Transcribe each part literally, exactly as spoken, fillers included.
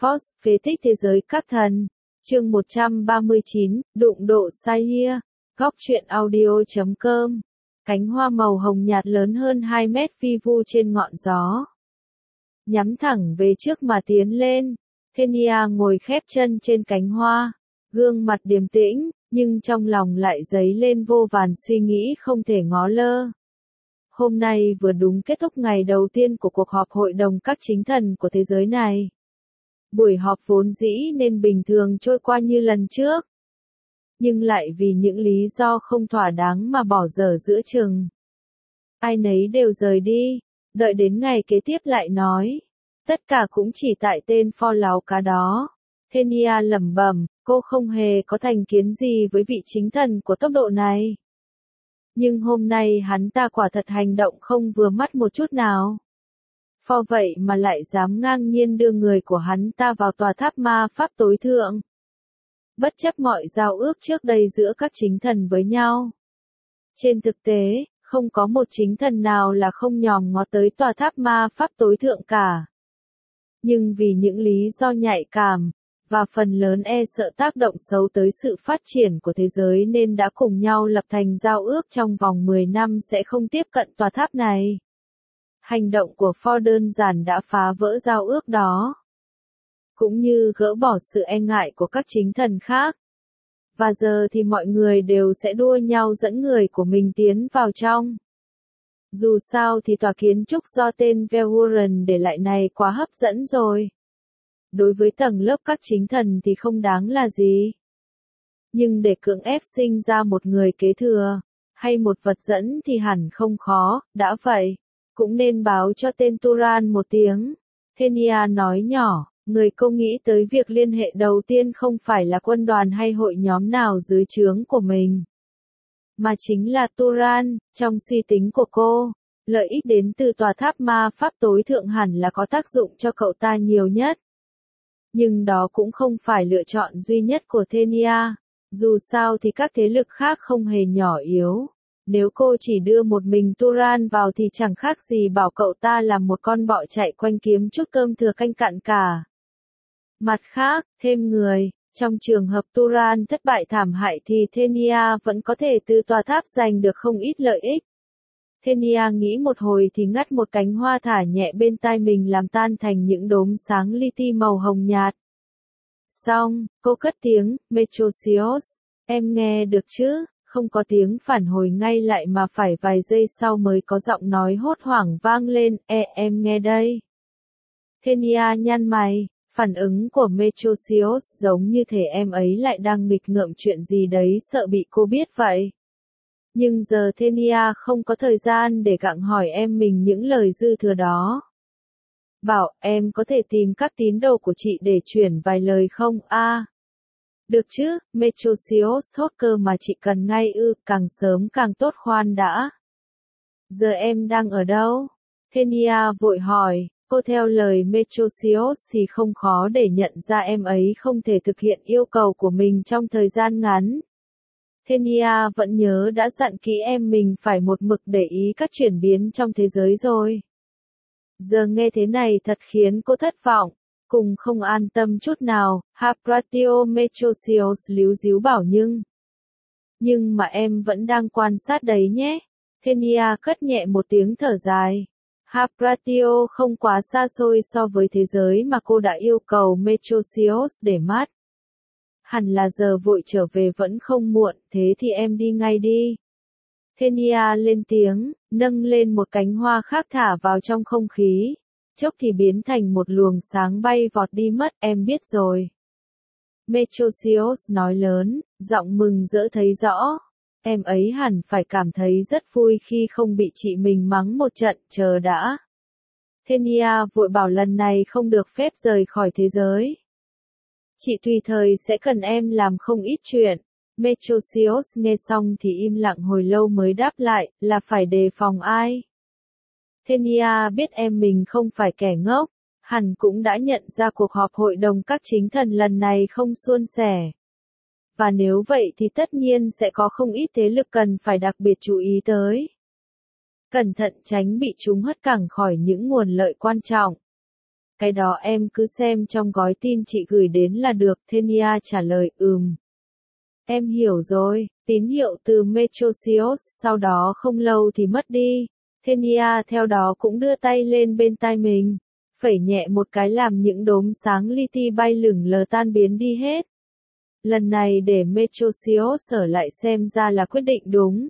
Force, phế tích thế giới các thần. Chương một trăm ba mươi chín, đụng độ sai hia. Góc truyện audio chấm com. Cánh hoa màu hồng nhạt lớn hơn hai mét phi vu trên ngọn gió. Nhắm thẳng về trước mà tiến lên. Thenia ngồi khép chân trên cánh hoa. Gương mặt điềm tĩnh, nhưng trong lòng lại dấy lên vô vàn suy nghĩ không thể ngó lơ. Hôm nay vừa đúng kết thúc ngày đầu tiên của cuộc họp hội đồng các chính thần của thế giới này. Buổi họp vốn dĩ nên bình thường trôi qua như lần trước. Nhưng lại vì những lý do không thỏa đáng mà bỏ dở giữa chừng. Ai nấy đều rời đi, đợi đến ngày kế tiếp lại nói. Tất cả cũng chỉ tại tên pho láo cá đó. Thenia lẩm bẩm, cô không hề có thành kiến gì với vị chính thần của tốc độ này. Nhưng hôm nay hắn ta quả thật hành động không vừa mắt một chút nào. Pho vậy mà lại dám ngang nhiên đưa người của hắn ta vào tòa tháp ma pháp tối thượng. Bất chấp mọi giao ước trước đây giữa các chính thần với nhau. Trên thực tế, không có một chính thần nào là không nhòm ngó tới tòa tháp ma pháp tối thượng cả. Nhưng vì những lý do nhạy cảm, và phần lớn e sợ tác động xấu tới sự phát triển của thế giới nên đã cùng nhau lập thành giao ước trong vòng mười năm sẽ không tiếp cận tòa tháp này. Hành động của Ford đơn giản đã phá vỡ giao ước đó. Cũng như gỡ bỏ sự e ngại của các chính thần khác. Và giờ thì mọi người đều sẽ đua nhau dẫn người của mình tiến vào trong. Dù sao thì tòa kiến trúc do tên Velhuren để lại này quá hấp dẫn rồi. Đối với tầng lớp các chính thần thì không đáng là gì. Nhưng để cưỡng ép sinh ra một người kế thừa, hay một vật dẫn thì hẳn không khó, đã vậy. Cũng nên báo cho tên Turan một tiếng. Thenia nói nhỏ, người cô nghĩ tới việc liên hệ đầu tiên không phải là quân đoàn hay hội nhóm nào dưới trướng của mình. Mà chính là Turan, trong suy tính của cô. Lợi ích đến từ tòa tháp ma pháp tối thượng hẳn là có tác dụng cho cậu ta nhiều nhất. Nhưng đó cũng không phải lựa chọn duy nhất của Thenia. Dù sao thì các thế lực khác không hề nhỏ yếu. Nếu cô chỉ đưa một mình Turan vào thì chẳng khác gì bảo cậu ta là một con bọ chạy quanh kiếm chút cơm thừa canh cặn cả. Mặt khác, thêm người, trong trường hợp Turan thất bại thảm hại thì Thenia vẫn có thể từ tòa tháp giành được không ít lợi ích. Thenia nghĩ một hồi thì ngắt một cánh hoa thả nhẹ bên tai mình làm tan thành những đốm sáng li ti màu hồng nhạt. Xong, cô cất tiếng, Metrosios, em nghe được chứ? Không có tiếng phản hồi ngay lại mà phải vài giây sau mới có giọng nói hốt hoảng vang lên, e em nghe đây. Thenia nhăn mày, phản ứng của Metrosios giống như thể em ấy lại đang nghịch ngợm chuyện gì đấy sợ bị cô biết vậy. Nhưng giờ Thenia không có thời gian để gặng hỏi em mình những lời dư thừa đó. Bảo em có thể tìm các tín đồ của chị để chuyển vài lời không a? À, được chứ, Metrosios thốt cơ mà chị cần ngay ư, càng sớm càng tốt khoan đã. Giờ em đang ở đâu? Thenia vội hỏi, cô theo lời Metrosios thì không khó để nhận ra em ấy không thể thực hiện yêu cầu của mình trong thời gian ngắn. Thenia vẫn nhớ đã dặn kỹ em mình phải một mực để ý các chuyển biến trong thế giới rồi. Giờ nghe thế này thật khiến cô thất vọng. Cùng không an tâm chút nào, Hapratio Metrosios líu díu bảo nhưng. Nhưng mà em vẫn đang quan sát đấy nhé. Thenia cất nhẹ một tiếng thở dài. Hapratio không quá xa xôi so với thế giới mà cô đã yêu cầu Metrosios để mắt. Hẳn là giờ vội trở về vẫn không muộn, thế thì em đi ngay đi. Thenia lên tiếng, nâng lên một cánh hoa khác thả vào trong không khí. Chốc thì biến thành một luồng sáng bay vọt đi mất, em biết rồi. Metrosios nói lớn, giọng mừng rỡ thấy rõ. Em ấy hẳn phải cảm thấy rất vui khi không bị chị mình mắng một trận, chờ đã. Thenia vội bảo lần này không được phép rời khỏi thế giới. Chị tùy thời sẽ cần em làm không ít chuyện. Metrosios nghe xong thì im lặng hồi lâu mới đáp lại, là phải đề phòng ai. Thenia biết em mình không phải kẻ ngốc, hẳn cũng đã nhận ra cuộc họp hội đồng các chính thần lần này không suôn sẻ. Và nếu vậy thì tất nhiên sẽ có không ít thế lực cần phải đặc biệt chú ý tới. Cẩn thận tránh bị chúng hất cẳng khỏi những nguồn lợi quan trọng. Cái đó em cứ xem trong gói tin chị gửi đến là được, Thenia trả lời, ừm. Em hiểu rồi, tín hiệu từ Metrosios, sau đó không lâu thì mất đi. Thenia theo đó cũng đưa tay lên bên tai mình, phẩy nhẹ một cái làm những đốm sáng li ti bay lửng lờ tan biến đi hết. Lần này để Metrosios ở lại xem ra là quyết định đúng.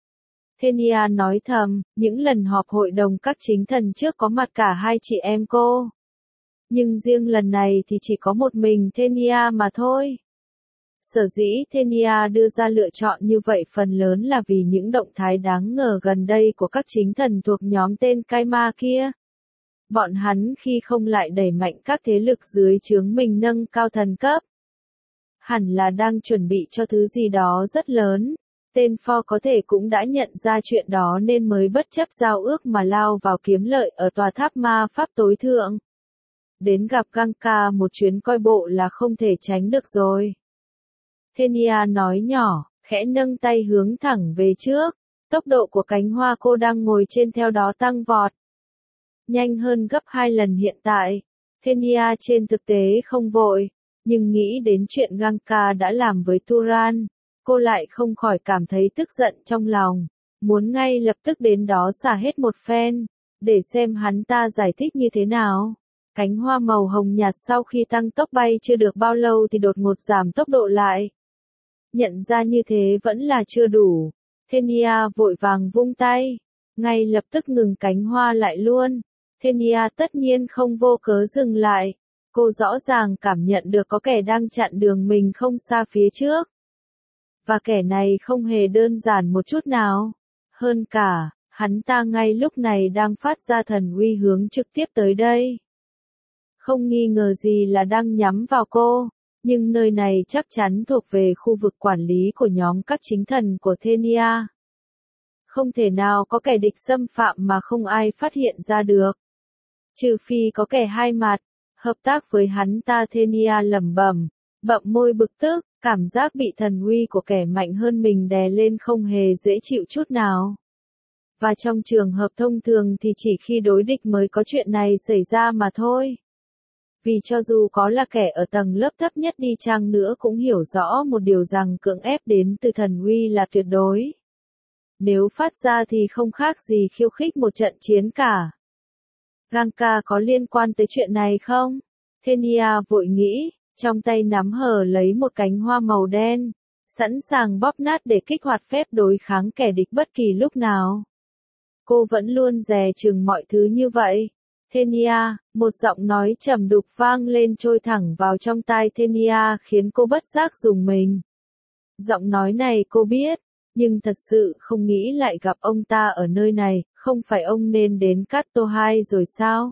Thenia nói thầm, những lần họp hội đồng các chính thần trước có mặt cả hai chị em cô. Nhưng riêng lần này thì chỉ có một mình Thenia mà thôi. Sở dĩ Thenia đưa ra lựa chọn như vậy phần lớn là vì những động thái đáng ngờ gần đây của các chính thần thuộc nhóm tên Kaima kia. Bọn hắn khi không lại đẩy mạnh các thế lực dưới trướng mình nâng cao thần cấp. Hẳn là đang chuẩn bị cho thứ gì đó rất lớn. Tên Pho có thể cũng đã nhận ra chuyện đó nên mới bất chấp giao ước mà lao vào kiếm lợi ở tòa tháp ma pháp tối thượng. Đến gặp Gangka một chuyến coi bộ là không thể tránh được rồi. Thenia nói nhỏ, khẽ nâng tay hướng thẳng về trước. Tốc độ của cánh hoa cô đang ngồi trên theo đó tăng vọt. Nhanh hơn gấp hai lần hiện tại. Thenia trên thực tế không vội, nhưng nghĩ đến chuyện Gangka đã làm với Turan, cô lại không khỏi cảm thấy tức giận trong lòng. Muốn ngay lập tức đến đó xả hết một phen, để xem hắn ta giải thích như thế nào. Cánh hoa màu hồng nhạt sau khi tăng tốc bay chưa được bao lâu thì đột ngột giảm tốc độ lại. Nhận ra như thế vẫn là chưa đủ. Thenia vội vàng vung tay, ngay lập tức ngừng cánh hoa lại luôn. Thenia tất nhiên không vô cớ dừng lại. Cô rõ ràng cảm nhận được có kẻ đang chặn đường mình không xa phía trước. Và kẻ này không hề đơn giản một chút nào. Hơn cả, hắn ta ngay lúc này đang phát ra thần uy hướng trực tiếp tới đây. Không nghi ngờ gì là đang nhắm vào cô, nhưng nơi này chắc chắn thuộc về khu vực quản lý của nhóm các chính thần của Thenia. Không thể nào có kẻ địch xâm phạm mà không ai phát hiện ra được. Trừ phi có kẻ hai mặt, hợp tác với hắn ta. Thenia lẩm bẩm, bậm môi bực tức, cảm giác bị thần uy của kẻ mạnh hơn mình đè lên không hề dễ chịu chút nào. Và trong trường hợp thông thường thì chỉ khi đối địch mới có chuyện này xảy ra mà thôi. Vì cho dù có là kẻ ở tầng lớp thấp nhất đi chăng nữa cũng hiểu rõ một điều rằng cưỡng ép đến từ thần uy là tuyệt đối. Nếu phát ra thì không khác gì khiêu khích một trận chiến cả. Gangka có liên quan tới chuyện này không? Thenia vội nghĩ, trong tay nắm hờ lấy một cánh hoa màu đen, sẵn sàng bóp nát để kích hoạt phép đối kháng kẻ địch bất kỳ lúc nào. Cô vẫn luôn dè chừng mọi thứ như vậy. Thenia, một giọng nói trầm đục vang lên trôi thẳng vào trong tai Thenia khiến cô bất giác rùng mình. Giọng nói này cô biết, nhưng thật sự không nghĩ lại gặp ông ta ở nơi này, không phải ông nên đến Cato hai rồi sao?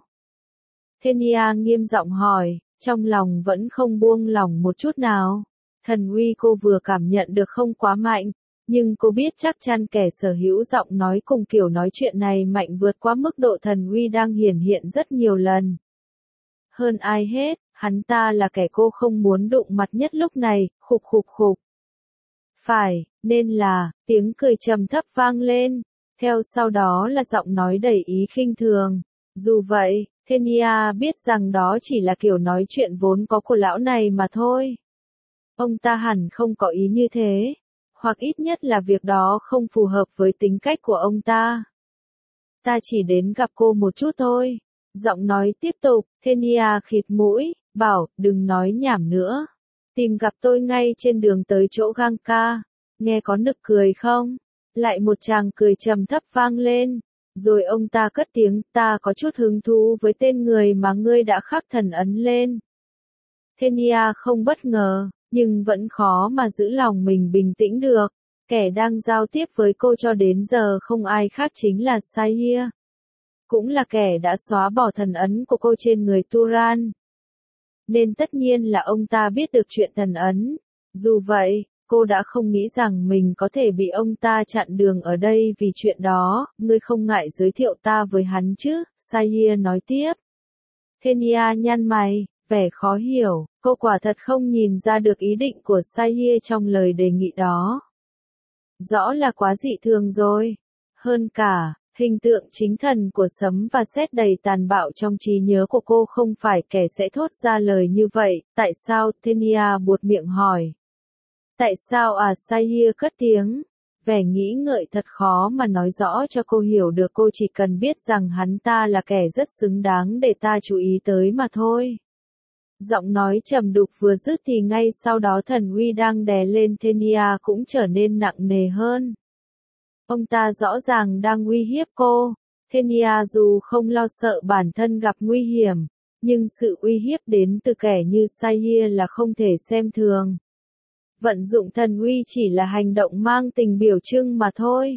Thenia nghiêm giọng hỏi, trong lòng vẫn không buông lỏng một chút nào. Thần uy cô vừa cảm nhận được không quá mạnh, nhưng cô biết chắc chắn kẻ sở hữu giọng nói cùng kiểu nói chuyện này mạnh vượt quá mức độ thần uy đang hiển hiện rất nhiều lần. Hơn ai hết, hắn ta là kẻ cô không muốn đụng mặt nhất lúc này, khục khục khục. Phải, nên là, tiếng cười trầm thấp vang lên, theo sau đó là giọng nói đầy ý khinh thường. Dù vậy, Thenia biết rằng đó chỉ là kiểu nói chuyện vốn có của lão này mà thôi. Ông ta hẳn không có ý như thế, hoặc ít nhất là việc đó không phù hợp với tính cách của ông ta. Ta chỉ đến gặp cô một chút thôi. Giọng nói tiếp tục, Thenia khịt mũi, bảo, đừng nói nhảm nữa. Tìm gặp tôi ngay trên đường tới chỗ Gangka. Nghe có nực cười không? Lại một tràng cười trầm thấp vang lên. Rồi ông ta cất tiếng, ta có chút hứng thú với tên người mà ngươi đã khắc thần ấn lên. Thenia không bất ngờ, nhưng vẫn khó mà giữ lòng mình bình tĩnh được. Kẻ đang giao tiếp với cô cho đến giờ không ai khác chính là Saia. Cũng là kẻ đã xóa bỏ thần ấn của cô trên người Turan. Nên tất nhiên là ông ta biết được chuyện thần ấn. Dù vậy, cô đã không nghĩ rằng mình có thể bị ông ta chặn đường ở đây vì chuyện đó. Ngươi không ngại giới thiệu ta với hắn chứ? Saia nói tiếp. Thenia nhăn mày, vẻ khó hiểu. Cô quả thật không nhìn ra được ý định của Saia trong lời đề nghị đó. Rõ là quá dị thường rồi. Hơn cả, Hình tượng chính thần của sấm và sét đầy tàn bạo trong trí nhớ của cô không phải kẻ sẽ thốt ra lời như vậy, tại sao? Tenia buột miệng hỏi. Tại sao à? Sayia cất tiếng. Vẻ nghĩ ngợi thật khó mà nói rõ cho cô hiểu được, cô chỉ cần biết rằng hắn ta là kẻ rất xứng đáng để ta chú ý tới mà thôi. Giọng nói trầm đục vừa dứt thì ngay sau đó thần uy đang đè lên Tenia cũng trở nên nặng nề hơn. Ông ta rõ ràng đang uy hiếp cô. Tenia dù không lo sợ bản thân gặp nguy hiểm, nhưng sự uy hiếp đến từ kẻ như Sayia là không thể xem thường. Vận dụng thần uy chỉ là hành động mang tình biểu trưng mà thôi.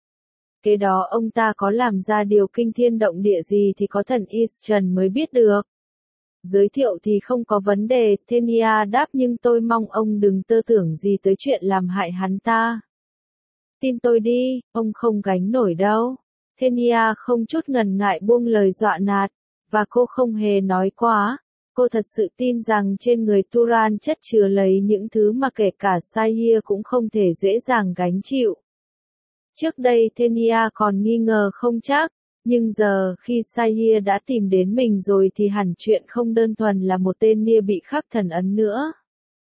Kế đó ông ta có làm ra điều kinh thiên động địa gì thì có thần Eastern mới biết được. Giới thiệu thì không có vấn đề, Tenia đáp, nhưng tôi mong ông đừng tơ tưởng gì tới chuyện làm hại hắn ta. Tin tôi đi, ông không gánh nổi đâu. Tenia không chút ngần ngại buông lời dọa nạt, và cô không hề nói quá. Cô thật sự tin rằng trên người Turan chất chứa lấy những thứ mà kể cả Sayia cũng không thể dễ dàng gánh chịu. Trước đây Tenia còn nghi ngờ không chắc, nhưng giờ khi Sayia đã tìm đến mình rồi thì hẳn chuyện không đơn thuần là một tên nia bị khắc thần ấn nữa.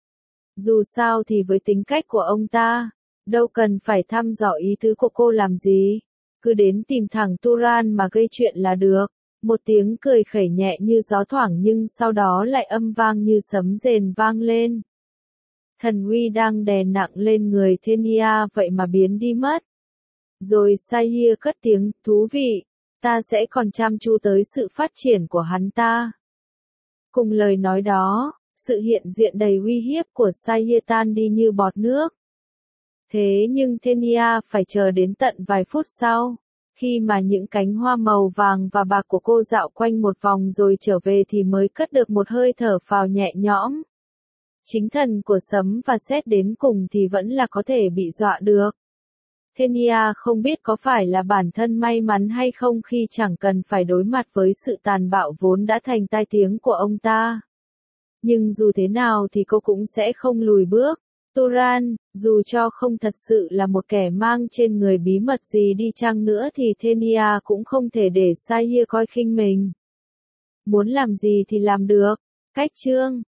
Dù sao thì với tính cách của ông ta, đâu cần phải thăm dò ý tứ của cô làm gì, cứ đến tìm thẳng Turan mà gây chuyện là được. Một tiếng cười khẩy nhẹ như gió thoảng nhưng sau đó lại âm vang như sấm rền vang lên. Thần uy đang đè nặng lên người Tenia vậy mà biến đi mất. Rồi Sayia cất tiếng, thú vị, ta sẽ còn chăm chú tới sự phát triển của hắn ta. Cùng lời nói đó, sự hiện diện đầy uy hiếp của Sayia tan đi như bọt nước. Thế nhưng Tenia phải chờ đến tận vài phút sau. Khi mà những cánh hoa màu vàng và bạc của cô dạo quanh một vòng rồi trở về thì mới cất được một hơi thở phào nhẹ nhõm. Chính thần của sấm và sét đến cùng thì vẫn là có thể bị dọa được. Tenia không biết có phải là bản thân may mắn hay không khi chẳng cần phải đối mặt với sự tàn bạo vốn đã thành tai tiếng của ông ta. Nhưng dù thế nào thì cô cũng sẽ không lùi bước. Turan, dù cho không thật sự là một kẻ mang trên người bí mật gì đi chăng nữa thì Tenia cũng không thể để Sayia coi khinh mình. Muốn làm gì thì làm được. Cách chương